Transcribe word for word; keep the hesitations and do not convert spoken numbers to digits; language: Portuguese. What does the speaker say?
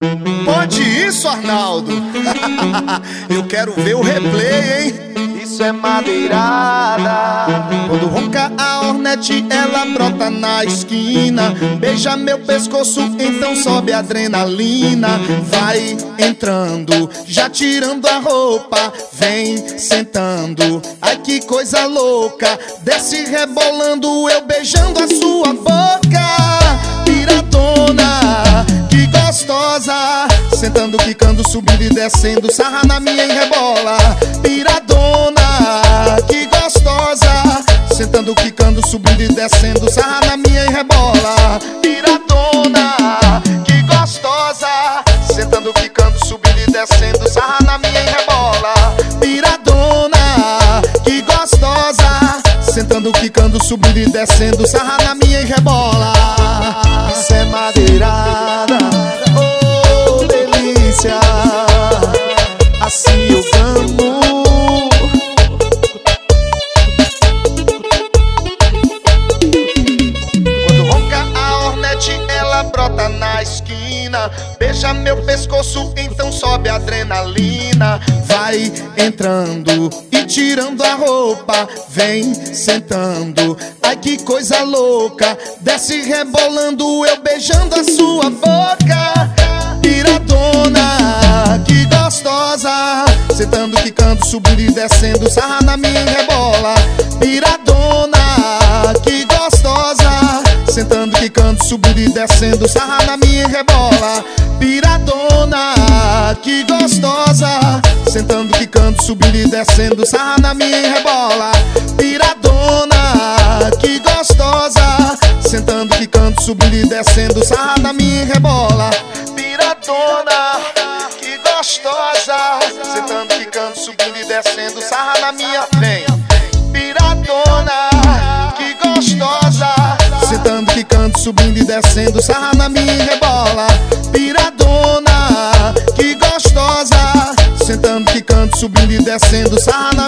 Pode isso, Arnaldo? Eu quero ver o replay, hein? Isso é madeirada. Quando ronca a Hornet, ela brota na esquina. Beija meu pescoço, então sobe a adrenalina. Vai entrando, já tirando a roupa. Vem sentando, ai que coisa louca. Desce rebolando, eu beijando a sua boca. Piradona, que gostosa. Sentando, quicando, subindo e descendo. Sarra na minha e rebola. Piradona, que gostosa. Sentando, quicando, subindo e descendo. Sarra na minha e rebola. Piradona, que gostosa. Sentando, quicando, subindo e descendo. Sarra na minha e rebola. Piradona, que gostosa. Sentando, quicando, subindo e descendo. Sarra na minha e rebola. Isso é madeirada. Oh, delícia. Assim eu amo. Ela brota na esquina, beija meu pescoço, então sobe a adrenalina. Vai entrando e tirando a roupa, vem sentando, ai que coisa louca. Desce rebolando, eu beijando a sua boca. Piradona, que gostosa. Sentando, quicando, subindo e descendo. Sarra na minha e rebola. Piradona, que gostosa. Sentando, quicando, subindo e descendo. Sarra na minha e rebola. Piradona, que gostosa. Sentando, quicando, subindo e descendo. Sarra na minha e rebola. Piradona, que gostosa. Sentando, quicando, subindo e descendo. Sarra na minha e rebola. Piradona, que gostosa. Sentando, quicando, subindo e descendo. Sarra na minha, vem. Piradona, que gostosa. Sentando, quicando, subindo e descendo. Sarra na minha e rebola. Piradona, que gostosa. Sentando, quicando, subindo e descendo. Sarra na